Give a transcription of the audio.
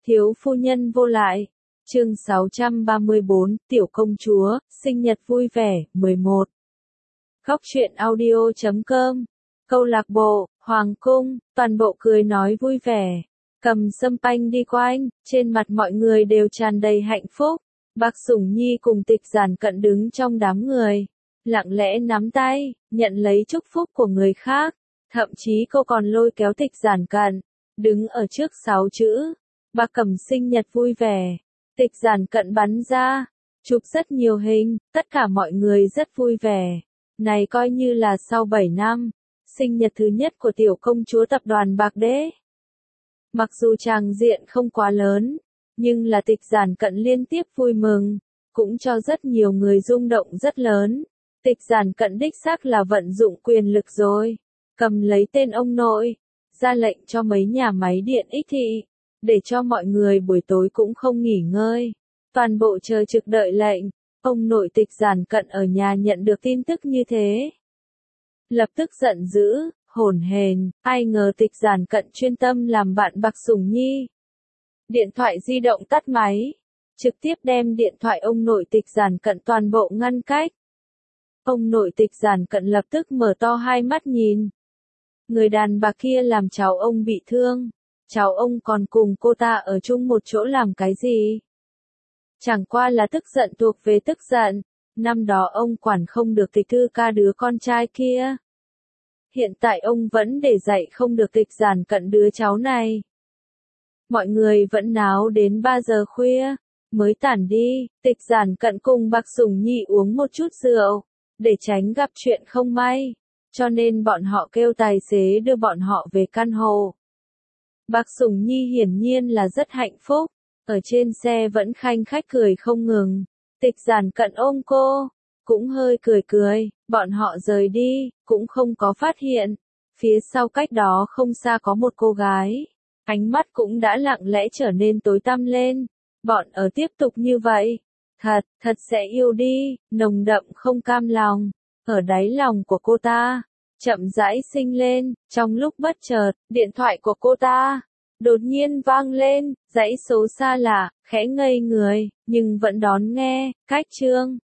Thiếu phu nhân vô lại. Chương 634, Tiểu công chúa, sinh nhật vui vẻ, 11. Góc truyện audio.com. Câu lạc bộ, Hoàng cung, toàn bộ cười nói vui vẻ. Cầm sâm panh đi quanh, trên mặt mọi người đều tràn đầy hạnh phúc. Bạc Sủng Nhi cùng Tịch Giản Cận đứng trong đám người, lặng lẽ nắm tay, nhận lấy chúc phúc của người khác. Thậm chí cô còn lôi kéo Tịch Giản Cận, đứng ở trước 6 chữ. Bạc Cẩm sinh nhật vui vẻ. Tịch Giản Cận bắn ra, chụp rất nhiều hình, tất cả mọi người rất vui vẻ. Này coi như là sau 7 năm, sinh nhật thứ nhất của tiểu công chúa tập đoàn Bạc Đế. Mặc dù tràng diện không quá lớn, nhưng là Tịch Giản Cận liên tiếp vui mừng, cũng cho rất nhiều người rung động rất lớn. Tịch Giản Cận đích xác là vận dụng quyền lực rồi, cầm lấy tên ông nội, ra lệnh cho mấy nhà máy điện Ích Thị, để cho mọi người buổi tối cũng không nghỉ ngơi, toàn bộ chờ trực đợi lệnh. Ông nội Tịch Giản Cận ở nhà nhận được tin tức như thế, lập tức giận dữ, hổn hển, ai ngờ Tịch Giản Cận chuyên tâm làm bạn Bạc Sủng Nhi. Điện thoại di động tắt máy, trực tiếp đem điện thoại ông nội Tịch Giản Cận toàn bộ ngăn cách. Ông nội Tịch Giản Cận lập tức mở to hai mắt nhìn. Người đàn bà kia làm cháu ông bị thương, cháu ông còn cùng cô ta ở chung một chỗ làm cái gì? Chẳng qua là tức giận thuộc về tức giận, năm đó ông quản không được Tịch Thư Ca đứa con trai kia. Hiện tại ông vẫn để dạy không được Tịch Giản Cận đứa cháu này. Mọi người vẫn náo đến 3 giờ khuya, mới tản đi. Tịch Giản Cận cùng Bạc Sủng Nhi uống một chút rượu, để tránh gặp chuyện không may, cho nên bọn họ kêu tài xế đưa bọn họ về căn hộ. Bạc Sủng Nhi hiển nhiên là rất hạnh phúc, ở trên xe vẫn khanh khách cười không ngừng. Tịch Giản Cận ôm cô, cũng hơi cười cười, bọn họ rời đi, cũng không có phát hiện. Phía sau cách đó không xa có một cô gái, ánh mắt cũng đã lặng lẽ trở nên tối tăm lên. Bọn ở tiếp tục như vậy, thật sẽ yêu đi, nồng đậm không cam lòng, ở đáy lòng của cô ta, chậm rãi sinh lên. Trong lúc bất chợt, điện thoại của cô ta đột nhiên vang lên, dãy số xa lạ, khẽ ngây người, nhưng vẫn đón nghe. Cách chương